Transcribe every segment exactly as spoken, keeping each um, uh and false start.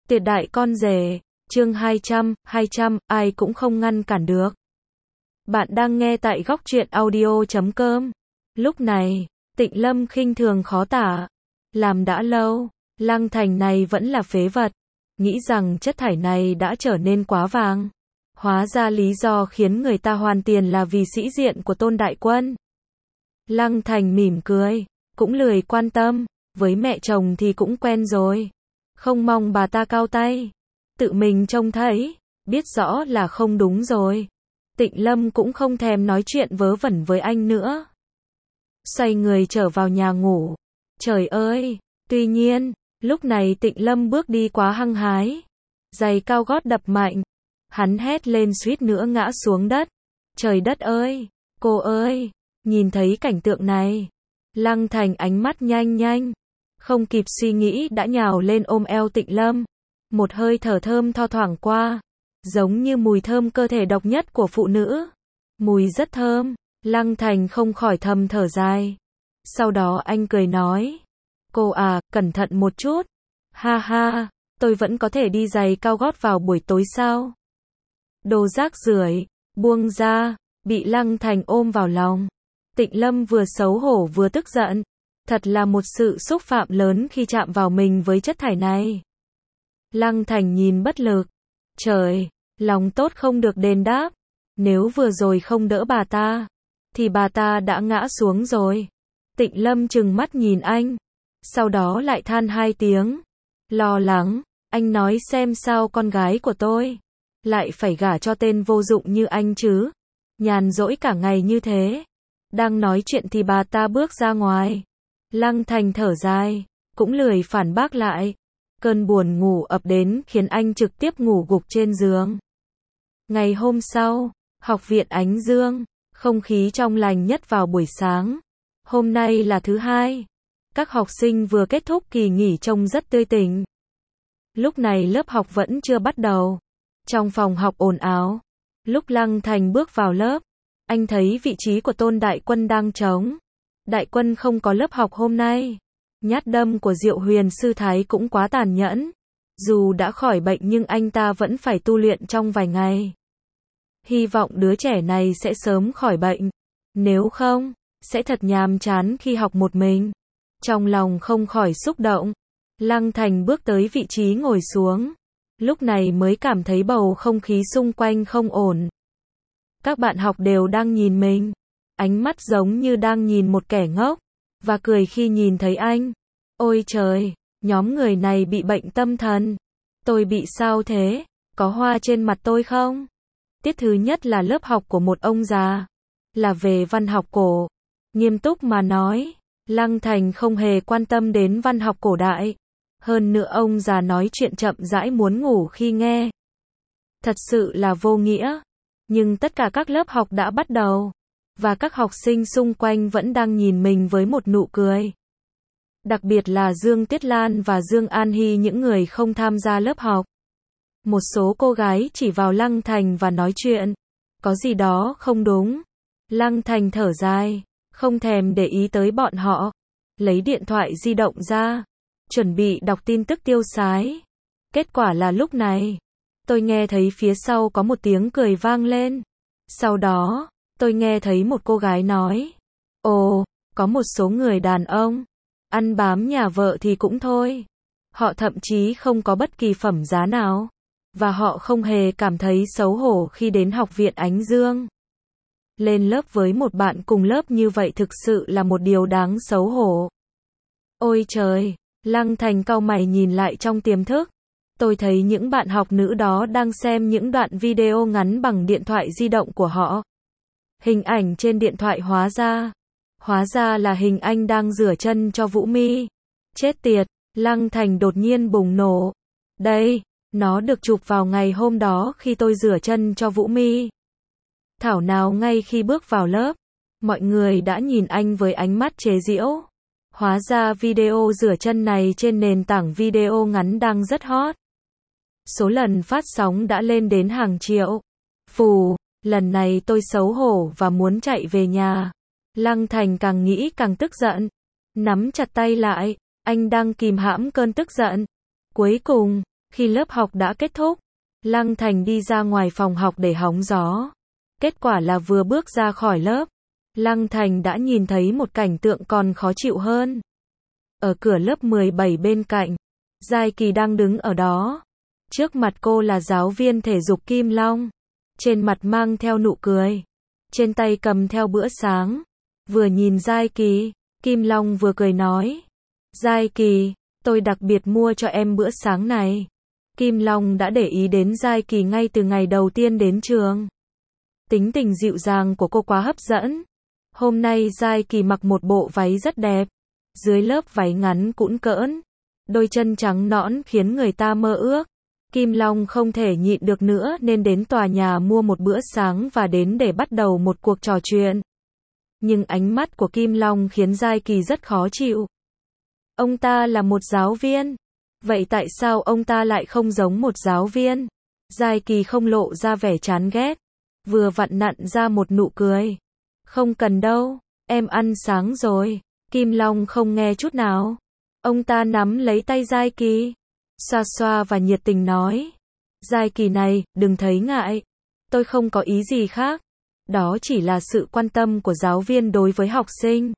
Tuyệt đại con rể, chương hai trăm, hai trăm, ai cũng không ngăn cản được. Bạn đang nghe tại góc truyện audio chấm com. Lúc này, Tịnh Lâm khinh thường khó tả. Làm đã lâu, Lăng Thành này vẫn là phế vật. Nghĩ rằng chất thải này đã trở nên quá vàng. Hóa ra lý do khiến người ta hoàn tiền là vì sĩ diện của Tôn Đại Quân. Lăng Thành mỉm cười, cũng lười quan tâm, với mẹ chồng thì cũng quen rồi. Không mong bà ta cao tay. Tự mình trông thấy, biết rõ là không đúng rồi. Tịnh Lâm cũng không thèm nói chuyện vớ vẩn với anh nữa. Xoay người trở vào nhà ngủ. Trời ơi! Tuy nhiên, lúc này Tịnh Lâm bước đi quá hăng hái. Giày cao gót đập mạnh. Hắn hét lên suýt nữa ngã xuống đất. Trời đất ơi! Cô ơi! Nhìn thấy cảnh tượng này. Lăng Thành ánh mắt nhanh nhanh. Không kịp suy nghĩ đã nhào lên ôm eo Tịnh Lâm. Một hơi thở thơm tho thoảng qua. Giống như mùi thơm cơ thể độc nhất của phụ nữ. Mùi rất thơm. Lăng Thành không khỏi thầm thở dài. Sau đó anh cười nói. Cô à, cẩn thận một chút. Ha ha, tôi vẫn có thể đi giày cao gót vào buổi tối sao? Đồ rác rưởi, buông ra, bị Lăng Thành ôm vào lòng. Tịnh Lâm vừa xấu hổ vừa tức giận. Thật là một sự xúc phạm lớn khi chạm vào mình với chất thải này. Lăng Thành nhìn bất lực. Trời, lòng tốt không được đền đáp. Nếu vừa rồi không đỡ bà ta, thì bà ta đã ngã xuống rồi. Tịnh Lâm trừng mắt nhìn anh. Sau đó lại than hai tiếng. Lo lắng, anh nói xem sao con gái của tôi lại phải gả cho tên vô dụng như anh chứ. Nhàn rỗi cả ngày như thế. Đang nói chuyện thì bà ta bước ra ngoài. Lăng Thành thở dài, cũng lười phản bác lại. Cơn buồn ngủ ập đến khiến anh trực tiếp ngủ gục trên giường. Ngày hôm sau, học viện Ánh Dương, không khí trong lành nhất vào buổi sáng. Hôm nay là thứ hai. Các học sinh vừa kết thúc kỳ nghỉ trông rất tươi tỉnh. Lúc này lớp học vẫn chưa bắt đầu. Trong phòng học ồn ào. Lúc Lăng Thành bước vào lớp, anh thấy vị trí của Tôn Đại Quân đang trống. Đại Quân không có lớp học hôm nay. Nhát đâm của Diệu Huyền sư thái cũng quá tàn nhẫn. Dù đã khỏi bệnh nhưng anh ta vẫn phải tu luyện trong vài ngày. Hy vọng đứa trẻ này sẽ sớm khỏi bệnh. Nếu không, sẽ thật nhàm chán khi học một mình. Trong lòng không khỏi xúc động. Lăng Thành bước tới vị trí ngồi xuống. Lúc này mới cảm thấy bầu không khí xung quanh không ổn. Các bạn học đều đang nhìn mình. Ánh mắt giống như đang nhìn một kẻ ngốc. Và cười khi nhìn thấy anh. Ôi trời, nhóm người này bị bệnh tâm thần. Tôi bị sao thế? Có hoa trên mặt tôi không? Tiết thứ nhất là lớp học của một ông già. Là về văn học cổ. Nghiêm túc mà nói, Lăng Thành không hề quan tâm đến văn học cổ đại. Hơn nữa ông già nói chuyện chậm rãi muốn ngủ khi nghe. Thật sự là vô nghĩa. Nhưng tất cả các lớp học đã bắt đầu. Và các học sinh xung quanh vẫn đang nhìn mình với một nụ cười. Đặc biệt là Dương Tiết Lan và Dương An Hy, những người không tham gia lớp học. Một số cô gái chỉ vào Lăng Thành và nói chuyện. Có gì đó không đúng. Lăng Thành thở dài, không thèm để ý tới bọn họ. Lấy điện thoại di động ra, chuẩn bị đọc tin tức tiêu sái. Kết quả là lúc này, tôi nghe thấy phía sau có một tiếng cười vang lên. Sau đó, tôi nghe thấy một cô gái nói. Ồ, có một số người đàn ông ăn bám nhà vợ thì cũng thôi. Họ thậm chí không có bất kỳ phẩm giá nào. Và họ không hề cảm thấy xấu hổ khi đến học viện Ánh Dương. Lên lớp với một bạn cùng lớp như vậy thực sự là một điều đáng xấu hổ. Ôi trời, Lăng Thành cau mày nhìn lại trong tiềm thức. Tôi thấy những bạn học nữ đó đang xem những đoạn video ngắn bằng điện thoại di động của họ. Hình ảnh trên điện thoại hóa ra. Hóa ra là hình anh đang rửa chân cho Vũ My. Chết tiệt, Lăng Thành đột nhiên bùng nổ. Đây, nó được chụp vào ngày hôm đó khi tôi rửa chân cho Vũ My. Thảo nào ngay khi bước vào lớp, mọi người đã nhìn anh với ánh mắt chế giễu. Hóa ra video rửa chân này trên nền tảng video ngắn đang rất hot. Số lần phát sóng đã lên đến hàng triệu. Phù, lần này tôi xấu hổ và muốn chạy về nhà. Lăng Thành càng nghĩ càng tức giận. Nắm chặt tay lại, anh đang kìm hãm cơn tức giận. Cuối cùng, Khi lớp học đã kết thúc, Lăng Thành đi ra ngoài phòng học để hóng gió. Kết quả là vừa bước ra khỏi lớp, Lăng Thành đã nhìn thấy một cảnh tượng còn khó chịu hơn. Ở cửa lớp mười bảy bên cạnh, Giai Kỳ đang đứng ở đó. Trước mặt cô là giáo viên thể dục Kim Long. Trên mặt mang theo nụ cười. Trên tay cầm theo bữa sáng. Vừa nhìn Giai Kỳ, Kim Long vừa cười nói. Giai Kỳ, tôi đặc biệt mua cho em bữa sáng này. Kim Long đã để ý đến Giai Kỳ ngay từ ngày đầu tiên đến trường. Tính tình dịu dàng của cô quá hấp dẫn. Hôm nay Giai Kỳ mặc một bộ váy rất đẹp. Dưới lớp váy ngắn cũn cỡn, đôi chân trắng nõn khiến người ta mơ ước. Kim Long không thể nhịn được nữa nên đến tòa nhà mua một bữa sáng và đến để bắt đầu một cuộc trò chuyện. Nhưng ánh mắt của Kim Long khiến Giai Kỳ rất khó chịu. Ông ta là một giáo viên. Vậy tại sao ông ta lại không giống một giáo viên? Giai Kỳ không lộ ra vẻ chán ghét. Vừa vặn nặn ra một nụ cười. Không cần đâu, em ăn sáng rồi. Kim Long không nghe chút nào. Ông ta nắm lấy tay Giai Kỳ, xoa xoa và nhiệt tình nói. Giai Kỳ này, đừng thấy ngại. Tôi không có ý gì khác. Đó chỉ là sự quan tâm của giáo viên đối với học sinh.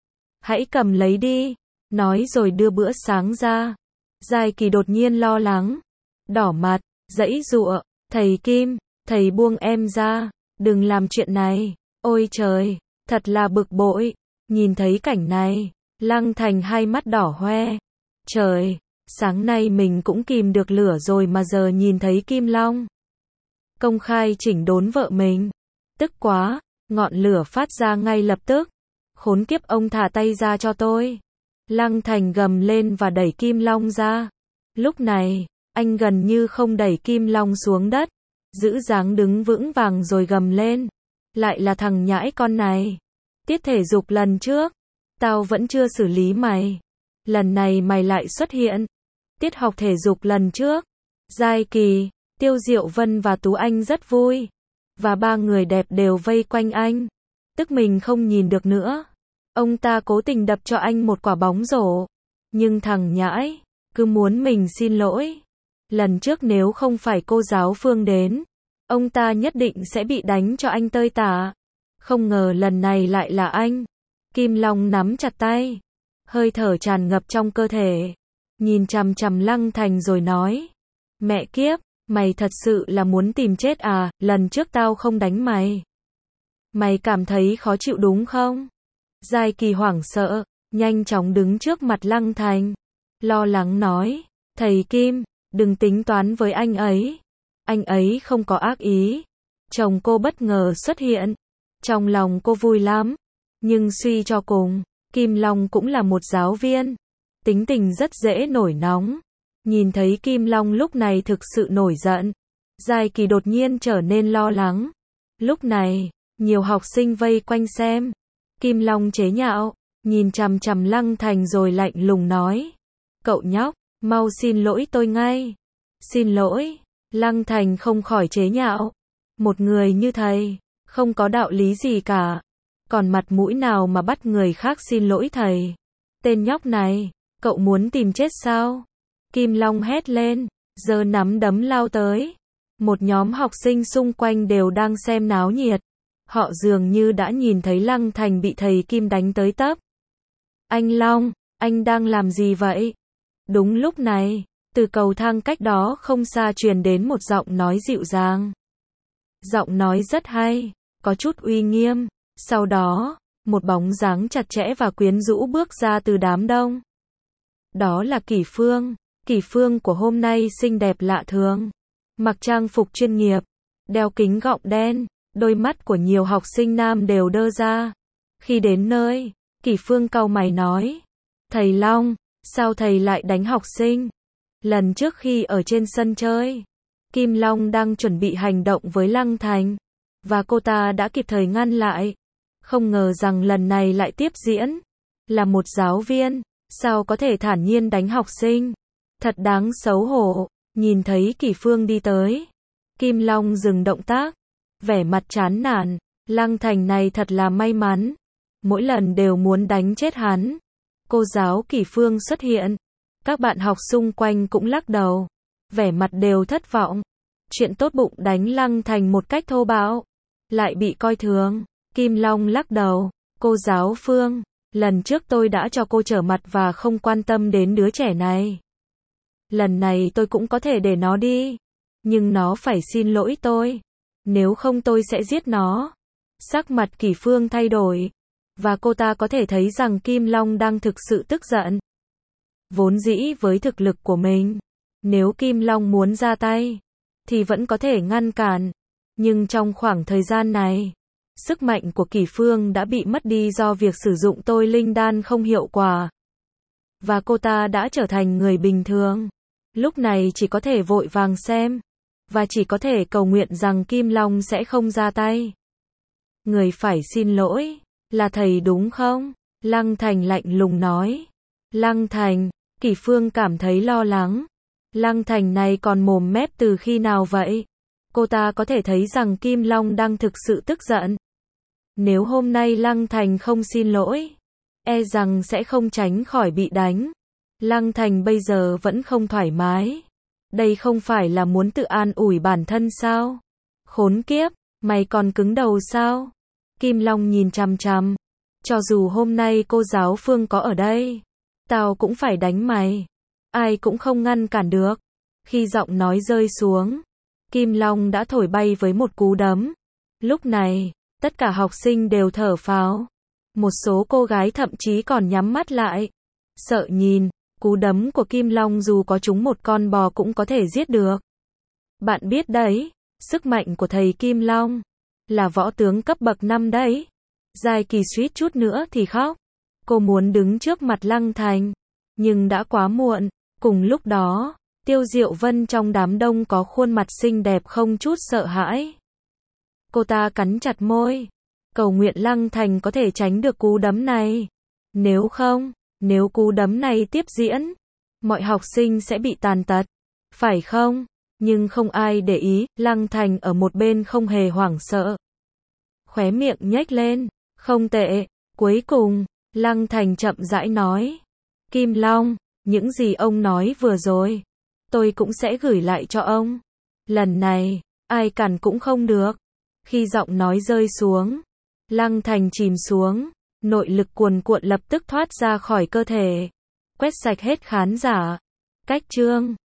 Hãy cầm lấy đi. Nói rồi đưa bữa sáng ra. Giai Kỳ đột nhiên lo lắng. Đỏ mặt, giãy giụa. Thầy Kim, thầy buông em ra. Đừng làm chuyện này. Ôi trời, thật là bực bội. Nhìn thấy cảnh này, Lăng Thành hai mắt đỏ hoe. Trời, sáng nay mình cũng kìm được lửa rồi mà giờ nhìn thấy Kim Long công khai chỉnh đốn vợ mình. Tức quá, ngọn lửa phát ra ngay lập tức. Khốn kiếp, ông thả tay ra cho tôi. Lăng Thành gầm lên và đẩy Kim Long ra. Lúc này, anh gần như không đẩy Kim Long xuống đất. Giữ dáng đứng vững vàng rồi gầm lên. Lại là thằng nhãi con này. Tiết thể dục lần trước, tao vẫn chưa xử lý mày. Lần này mày lại xuất hiện. Tiết học thể dục lần trước, Giai Kỳ, Tiêu Diệu Vân và Tú Anh rất vui. Và ba người đẹp đều vây quanh anh. Tức mình không nhìn được nữa. Ông ta cố tình đập cho anh một quả bóng rổ. Nhưng thằng nhãi, cứ muốn mình xin lỗi. Lần trước nếu không phải cô giáo Phương đến, ông ta nhất định sẽ bị đánh cho anh tơi tả. Không ngờ lần này lại là anh. Kim Long nắm chặt tay. Hơi thở tràn ngập trong cơ thể. Nhìn chằm chằm Lăng Thành rồi nói. Mẹ kiếp, mày thật sự là muốn tìm chết à, lần trước tao không đánh mày. Mày cảm thấy khó chịu đúng không? Giai Kỳ hoảng sợ, nhanh chóng đứng trước mặt Lăng Thành. Lo lắng nói. Thầy Kim, đừng tính toán với anh ấy. Anh ấy không có ác ý. Chồng cô bất ngờ xuất hiện. Trong lòng cô vui lắm. Nhưng suy cho cùng, Kim Long cũng là một giáo viên. Tính tình rất dễ nổi nóng. Nhìn thấy Kim Long lúc này thực sự nổi giận. Giai Kỳ đột nhiên trở nên lo lắng. Lúc này, nhiều học sinh vây quanh xem. Kim Long chế nhạo, nhìn chằm chằm Lăng Thành rồi lạnh lùng nói. Cậu nhóc, mau xin lỗi tôi ngay. Xin lỗi. Lăng Thành không khỏi chế nhạo. Một người như thầy, không có đạo lý gì cả. Còn mặt mũi nào mà bắt người khác xin lỗi thầy. Tên nhóc này, cậu muốn tìm chết sao? Kim Long hét lên, giơ nắm đấm lao tới. Một nhóm học sinh xung quanh đều đang xem náo nhiệt. Họ dường như đã nhìn thấy Lăng Thành bị thầy Kim đánh tới tấp. Anh Long, anh đang làm gì vậy? Đúng lúc này, từ cầu thang cách đó không xa truyền đến một giọng nói dịu dàng. Giọng nói rất hay, có chút uy nghiêm. Sau đó, một bóng dáng chặt chẽ và quyến rũ bước ra từ đám đông. Đó là Kỷ Phương. Kỷ Phương của hôm nay xinh đẹp lạ thường. Mặc trang phục chuyên nghiệp, đeo kính gọng đen, đôi mắt của nhiều học sinh nam đều đơ ra. Khi đến nơi, Kỷ Phương cau mày nói. Thầy Long, sao thầy lại đánh học sinh? Lần trước khi ở trên sân chơi, Kim Long đang chuẩn bị hành động với Lăng Thành. Và cô ta đã kịp thời ngăn lại. Không ngờ rằng lần này lại tiếp diễn. Là một giáo viên, sao có thể thản nhiên đánh học sinh? Thật đáng xấu hổ. Nhìn thấy Kỷ Phương đi tới, Kim Long dừng động tác, vẻ mặt chán nản. Lăng Thành này thật là may mắn. Mỗi lần đều muốn đánh chết hắn. Cô giáo Kỷ Phương xuất hiện. Các bạn học xung quanh cũng lắc đầu. vẻ mặt đều thất vọng. Chuyện tốt bụng đánh Lăng Thành một cách thô bạo, lại bị coi thường. Kim Long lắc đầu, cô giáo Phương, lần trước tôi đã cho cô trở mặt và không quan tâm đến đứa trẻ này. Lần này tôi cũng có thể để nó đi, nhưng nó phải xin lỗi tôi, nếu không tôi sẽ giết nó. Sắc mặt Kỷ Phương thay đổi, và cô ta có thể thấy rằng Kim Long đang thực sự tức giận. Vốn dĩ với thực lực của mình, nếu Kim Long muốn ra tay, thì vẫn có thể ngăn cản. Nhưng trong khoảng thời gian này, sức mạnh của Kỷ Phương đã bị mất đi do việc sử dụng tôi linh đan không hiệu quả. Và cô ta đã trở thành người bình thường. Lúc này chỉ có thể vội vàng xem, và chỉ có thể cầu nguyện rằng Kim Long sẽ không ra tay. Người phải xin lỗi, là thầy đúng không? Lăng Thành lạnh lùng nói. Lăng Thành, Kỷ Phương cảm thấy lo lắng. Lăng Thành này còn mồm mép từ khi nào vậy? Cô ta có thể thấy rằng Kim Long đang thực sự tức giận. Nếu hôm nay Lăng Thành không xin lỗi, e rằng sẽ không tránh khỏi bị đánh. Lăng Thành bây giờ vẫn không thoải mái. Đây không phải là muốn tự an ủi bản thân sao? Khốn kiếp, mày còn cứng đầu sao? Kim Long nhìn chằm chằm. Cho dù hôm nay cô giáo Phương có ở đây, tao cũng phải đánh mày. Ai cũng không ngăn cản được. Khi giọng nói rơi xuống, Kim Long đã thổi bay với một cú đấm. Lúc này, tất cả học sinh đều thở phào. Một số cô gái thậm chí còn nhắm mắt lại, sợ nhìn. Cú đấm của Kim Long dù có trúng một con bò cũng có thể giết được. Bạn biết đấy, sức mạnh của thầy Kim Long là võ tướng cấp bậc năm đấy. Giai Kỳ suýt chút nữa thì khóc. Cô muốn đứng trước mặt Lăng Thành, nhưng đã quá muộn. Cùng lúc đó, Tiêu Diệu Vân trong đám đông có khuôn mặt xinh đẹp không chút sợ hãi. Cô ta cắn chặt môi, cầu nguyện Lăng Thành có thể tránh được cú đấm này. Nếu không, nếu cú đấm này tiếp diễn, mọi học sinh sẽ bị tàn tật, phải không? Nhưng không ai để ý, Lăng Thành ở một bên không hề hoảng sợ. Khóe miệng nhếch lên, không tệ. Cuối cùng, Lăng Thành chậm rãi nói, Kim Long, những gì ông nói vừa rồi, tôi cũng sẽ gửi lại cho ông. Lần này, ai cản cũng không được. Khi giọng nói rơi xuống, Lăng Thành chìm xuống, nội lực cuồn cuộn lập tức thoát ra khỏi cơ thể, quét sạch hết khán giả. Cách chương